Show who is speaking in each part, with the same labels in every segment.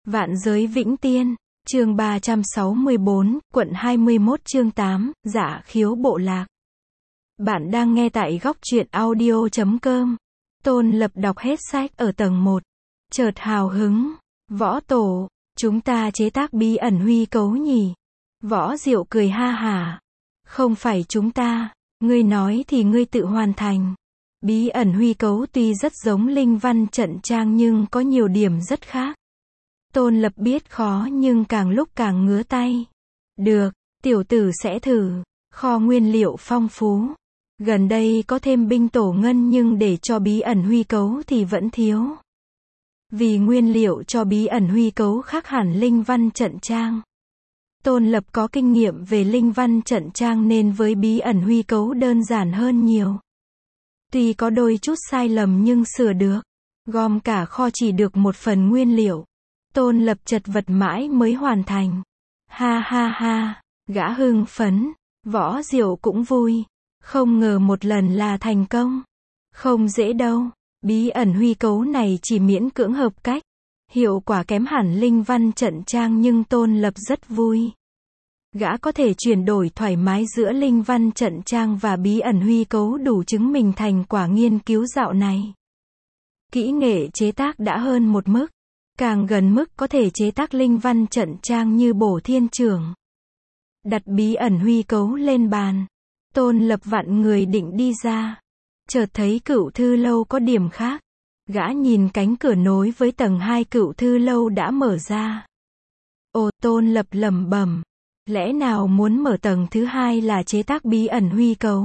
Speaker 1: Vạn giới vĩnh tiên, chương 364, quận 21 chương 8, Dạ khiếu bộ lạc. Bạn đang nghe tại góc truyện audio.com. Tôn Lập đọc hết sách ở tầng 1. Chợt hào hứng. Võ tổ, chúng ta chế tác bí ẩn huy cấu nhỉ? Võ Diệu cười ha hả. Không phải chúng ta, ngươi nói thì ngươi tự hoàn thành. Bí ẩn huy cấu tuy rất giống linh văn trận trang nhưng có nhiều điểm rất khác. Tôn Lập biết khó nhưng càng lúc càng ngứa tay. Được, tiểu tử sẽ thử. Kho nguyên liệu phong phú. Gần đây có thêm binh tổ ngân nhưng để cho bí ẩn huy cấu thì vẫn thiếu. Vì nguyên liệu cho bí ẩn huy cấu khác hẳn linh văn trận trang. Tôn Lập có kinh nghiệm về linh văn trận trang nên với bí ẩn huy cấu đơn giản hơn nhiều. Tuy có đôi chút sai lầm nhưng sửa được. Gom cả kho chỉ được một phần nguyên liệu. Tôn Lập chật vật mãi mới hoàn thành. Ha ha ha, gã hưng phấn. Võ Diệu cũng vui. Không ngờ một lần là thành công. Không dễ đâu. Bí ẩn huy cấu này chỉ miễn cưỡng hợp cách. Hiệu quả kém hẳn linh văn trận trang nhưng Tôn Lập rất vui. Gã có thể chuyển đổi thoải mái giữa linh văn trận trang và bí ẩn huy cấu đủ chứng minh thành quả nghiên cứu dạo này. Kỹ nghệ chế tác đã hơn một mức. Càng gần mức có thể chế tác linh văn trận trang như Bổ Thiên Trưởng. Đặt bí ẩn huy cấu lên bàn. Tôn Lập vặn người định đi ra. Chợt thấy Cửu Thư Lâu có điểm khác. Gã nhìn cánh cửa nối với tầng 2 Cửu Thư Lâu đã mở ra. Ồ, Tôn Lập lẩm bẩm. Lẽ nào muốn mở tầng thứ 2 là chế tác bí ẩn huy cấu?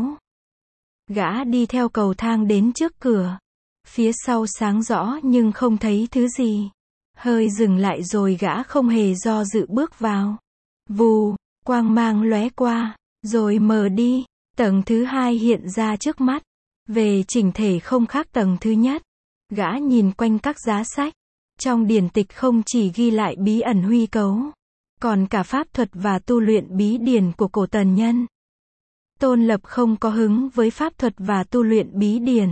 Speaker 1: Gã đi theo cầu thang đến trước cửa. Phía sau sáng rõ nhưng không thấy thứ gì. Hơi dừng lại rồi gã không hề do dự bước vào. Vù, quang mang lóe qua, rồi mờ đi. Tầng thứ 2 hiện ra trước mắt. Về chỉnh thể không khác tầng thứ nhất. Gã nhìn quanh các giá sách. Trong điển tịch không chỉ ghi lại bí ẩn huy cấu, còn cả pháp thuật và tu luyện bí điển của cổ tần nhân. Tôn Lập không có hứng với pháp thuật và tu luyện bí điển.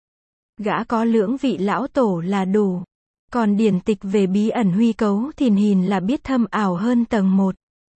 Speaker 1: Gã có lưỡng vị lão tổ là đủ. Còn điển tịch về bí ẩn huy cấu thì nhìn là biết thâm ảo hơn tầng 1.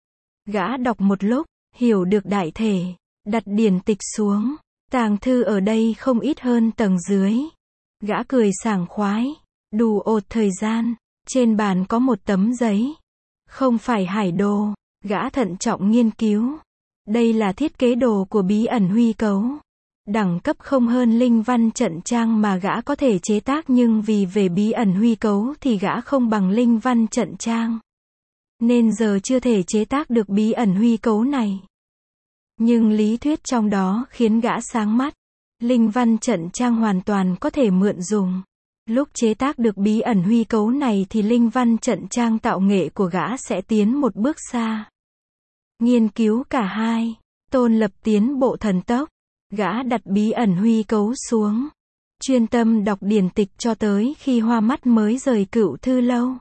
Speaker 1: Gã đọc một lúc, hiểu được đại thể, đặt điển tịch xuống. Tàng thư ở đây không ít hơn tầng dưới. Gã cười sảng khoái, đủ ột thời gian. Trên bàn có một tấm giấy. Không phải hải đồ. Gã thận trọng nghiên cứu. Đây là thiết kế đồ của bí ẩn huy cấu. Đẳng cấp không hơn linh văn trận trang mà gã có thể chế tác nhưng vì về bí ẩn huy cấu thì gã không bằng linh văn trận trang. Nên giờ chưa thể chế tác được bí ẩn huy cấu này. Nhưng lý thuyết trong đó khiến gã sáng mắt. Linh văn trận trang hoàn toàn có thể mượn dùng. Lúc chế tác được bí ẩn huy cấu này thì linh văn trận trang tạo nghệ của gã sẽ tiến một bước xa. Nghiên cứu cả hai. Tôn Lập tiến bộ thần tốc. Gã đặt bí ẩn huy cấu xuống. Chuyên tâm đọc điển tịch cho tới khi hoa mắt mới rời Cửu Thư Lâu.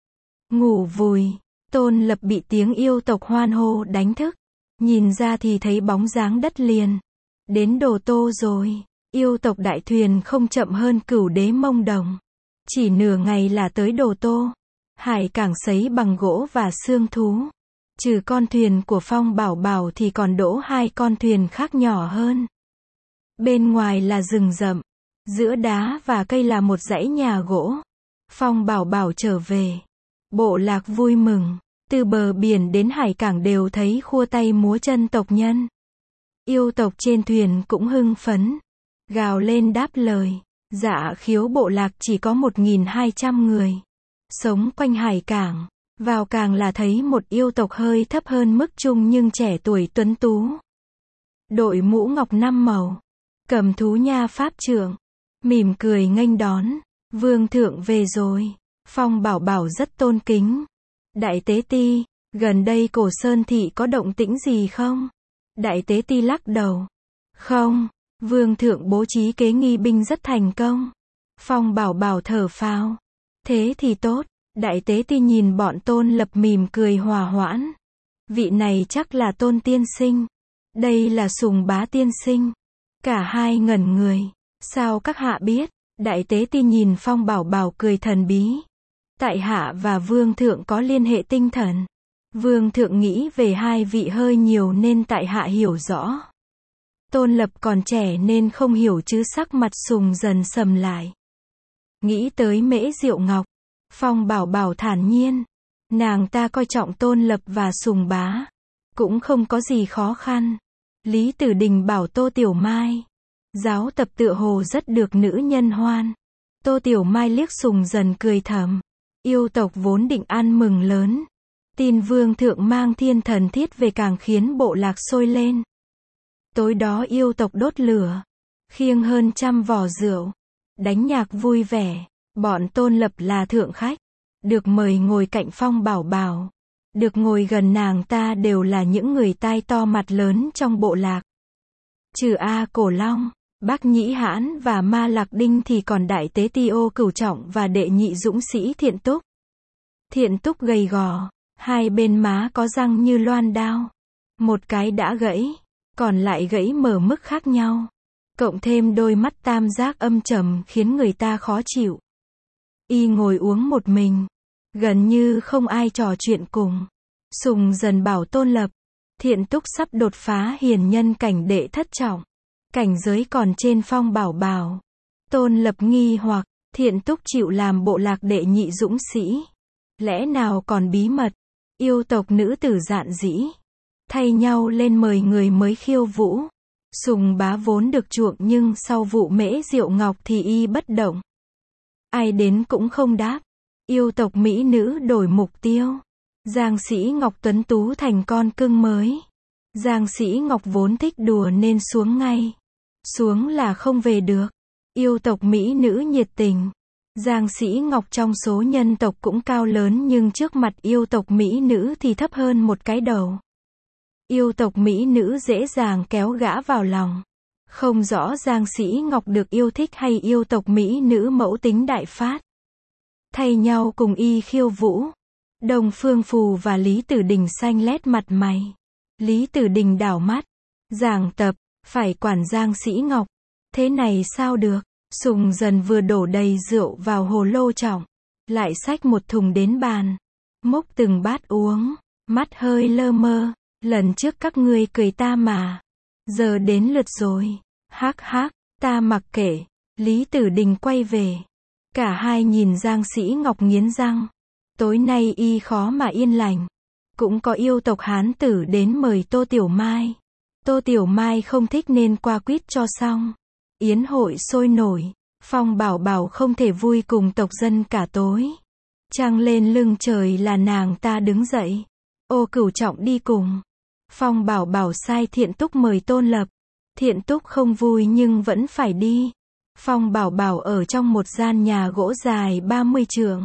Speaker 1: Ngủ vùi. Tôn Lập bị tiếng yêu tộc hoan hô đánh thức. Nhìn ra thì thấy bóng dáng đất liền. Đến Đồ Tô rồi. Yêu tộc đại thuyền không chậm hơn Cửu Đế Mông Đồng. Chỉ nửa ngày là tới Đồ Tô. Hải cảng sấy bằng gỗ và xương thú. Trừ con thuyền của Phong Bảo Bảo thì còn đỗ 2 con thuyền khác nhỏ hơn. Bên ngoài là rừng rậm. Giữa đá và cây là một dãy nhà gỗ. Phong Bảo Bảo trở về. Bộ lạc vui mừng. Từ bờ biển đến hải cảng đều thấy khua tay múa chân tộc nhân. Yêu tộc trên thuyền cũng hưng phấn. Gào lên đáp lời. Dạ khiếu bộ lạc chỉ có 1.200 người. Sống quanh hải cảng. Vào cảng là thấy một yêu tộc hơi thấp hơn mức trung nhưng trẻ tuổi tuấn tú. Đội mũ ngọc 5 màu. Cầm thú nha pháp trượng. Mỉm cười nghênh đón. Vương thượng về rồi. Phong Bảo Bảo rất tôn kính. Đại tế ti, gần đây Cổ Sơn thị có động tĩnh gì không? Đại tế ti lắc đầu. Không, Vương thượng bố trí kế nghi binh rất thành công. Phong Bảo Bảo thở phào. Thế thì tốt. Đại tế ti nhìn bọn Tôn Lập mỉm cười hòa hoãn. Vị này chắc là Tôn tiên sinh. Đây là Sùng Bá tiên sinh. Cả hai ngẩn người. Sao các hạ biết? Đại tế ti nhìn Phong Bảo Bảo cười thần bí. Tại hạ và vương thượng có liên hệ tinh thần. Vương thượng nghĩ về hai vị hơi nhiều nên tại hạ hiểu rõ. Tôn Lập còn trẻ nên không hiểu chứ sắc mặt Sùng dần sầm lại. Nghĩ tới Mễ Diệu Ngọc, Phong Bảo Bảo thản nhiên. Nàng ta coi trọng Tôn Lập và Sùng bá. Cũng không có gì khó khăn. Lý Tử Đình bảo Tô Tiểu Mai. Giáo tập tựa hồ rất được nữ nhân hoan. Tô Tiểu Mai liếc Sùng dần cười thầm. Yêu tộc vốn định ăn mừng lớn. Tin vương thượng mang thiên thần thiết về càng khiến bộ lạc sôi lên. Tối đó yêu tộc đốt lửa. Khiêng hơn 100 vò rượu. Đánh nhạc vui vẻ. Bọn Tôn Lập là thượng khách. Được mời ngồi cạnh Phong Bảo Bảo. Được ngồi gần nàng ta đều là những người tai to mặt lớn trong bộ lạc. Trừ A Cổ Long, Bác Nhĩ Hãn và Ma Lạc Đinh thì còn đại tế Ti Ô Cửu Trọng và đệ nhị dũng sĩ Thiện Túc. Thiện Túc gầy gò, hai bên má có răng như loan đao. Một cái đã gãy, còn lại gãy mở mức khác nhau. Cộng thêm đôi mắt tam giác âm trầm khiến người ta khó chịu. Y ngồi uống một mình. Gần như không ai trò chuyện cùng. Sùng dần bảo Tôn Lập. Thiện Túc sắp đột phá hiền nhân cảnh đệ thất trọng. Cảnh giới còn trên Phong Bảo Bảo. Tôn Lập nghi hoặc, Thiện Túc chịu làm bộ lạc đệ nhị dũng sĩ. Lẽ nào còn bí mật? Yêu tộc nữ tử dạn dĩ. Thay nhau lên mời người mới khiêu vũ. Sùng bá vốn được chuộng nhưng sau vụ Mễ Diệu Ngọc thì y bất động. Ai đến cũng không đáp. Yêu tộc mỹ nữ đổi mục tiêu. Giang Sĩ Ngọc tuấn tú thành con cưng mới. Giang Sĩ Ngọc vốn thích đùa nên xuống ngay. Xuống là không về được. Yêu tộc mỹ nữ nhiệt tình. Giang Sĩ Ngọc trong số nhân tộc cũng cao lớn nhưng trước mặt yêu tộc mỹ nữ thì thấp hơn một cái đầu. Yêu tộc mỹ nữ dễ dàng kéo gã vào lòng. Không rõ Giang Sĩ Ngọc được yêu thích hay yêu tộc mỹ nữ mẫu tính đại phát. Thay nhau cùng y khiêu vũ. Đông Phương Phù và Lý Tử Đình xanh lét mặt mày. Lý Tử Đình đảo mắt. Giảng tập, phải quản Giang Sĩ Ngọc. Thế này sao được? Sùng dần vừa đổ đầy rượu vào hồ lô trọng. Lại xách một thùng đến bàn. Múc từng bát uống. Mắt hơi lơ mơ. Lần trước các ngươi cười ta mà. Giờ đến lượt rồi. Hắc hắc, ta mặc kệ. Lý Tử Đình quay về. Cả hai nhìn Giang Sĩ Ngọc nghiến răng. Tối nay y khó mà yên lành. Cũng có yêu tộc Hán tử đến mời Tô Tiểu Mai. Tô Tiểu Mai không thích nên qua quýt cho xong. Yến hội sôi nổi. Phong Bảo Bảo không thể vui cùng tộc dân cả tối. Trăng lên lưng trời là nàng ta đứng dậy. Ô Cửu Trọng đi cùng. Phong Bảo Bảo sai Thiện Túc mời Tôn Lập. Thiện Túc không vui nhưng vẫn phải đi. Phong Bảo Bảo ở trong một gian nhà gỗ dài 30 trượng.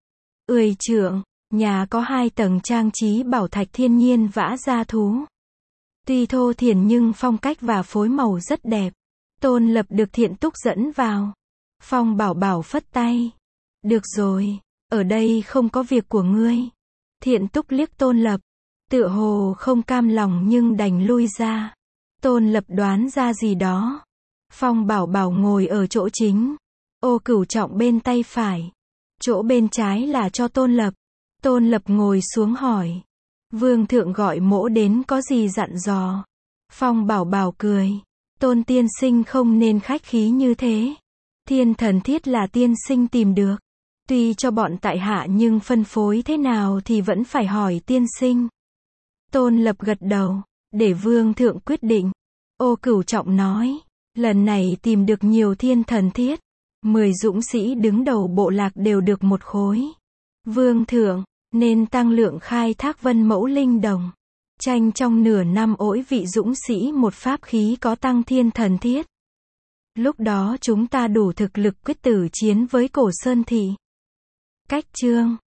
Speaker 1: 10 trượng, nhà có 2 tầng trang trí bảo thạch thiên nhiên vã ra thú. Tuy thô thiển nhưng phong cách và phối màu rất đẹp. Tôn Lập được Thiện Túc dẫn vào. Phong Bảo Bảo phất tay. Được rồi, ở đây không có việc của ngươi. Thiện Túc liếc Tôn Lập. Tựa hồ không cam lòng nhưng đành lui ra. Tôn Lập đoán ra gì đó. Phong Bảo Bảo ngồi ở chỗ chính. Ô Cửu Trọng bên tay phải. Chỗ bên trái là cho Tôn Lập. Tôn Lập ngồi xuống hỏi. Vương thượng gọi mỗ đến có gì dặn dò? Phong Bảo Bảo cười. Tôn tiên sinh không nên khách khí như thế. Thiên thần thiết là tiên sinh tìm được. Tuy cho bọn tại hạ nhưng phân phối thế nào thì vẫn phải hỏi tiên sinh. Tôn Lập gật đầu. Để vương thượng quyết định. Ô Cửu Trọng nói. Lần này tìm được nhiều thiên thần thiết. 10 dũng sĩ đứng đầu bộ lạc đều được một khối. Vương thượng, nên tăng lượng khai thác vân mẫu linh đồng. Tranh trong nửa năm ỗi vị dũng sĩ một pháp khí có tăng thiên thần thiết. Lúc đó chúng ta đủ thực lực quyết tử chiến với Cổ Sơn Thị. Cách chương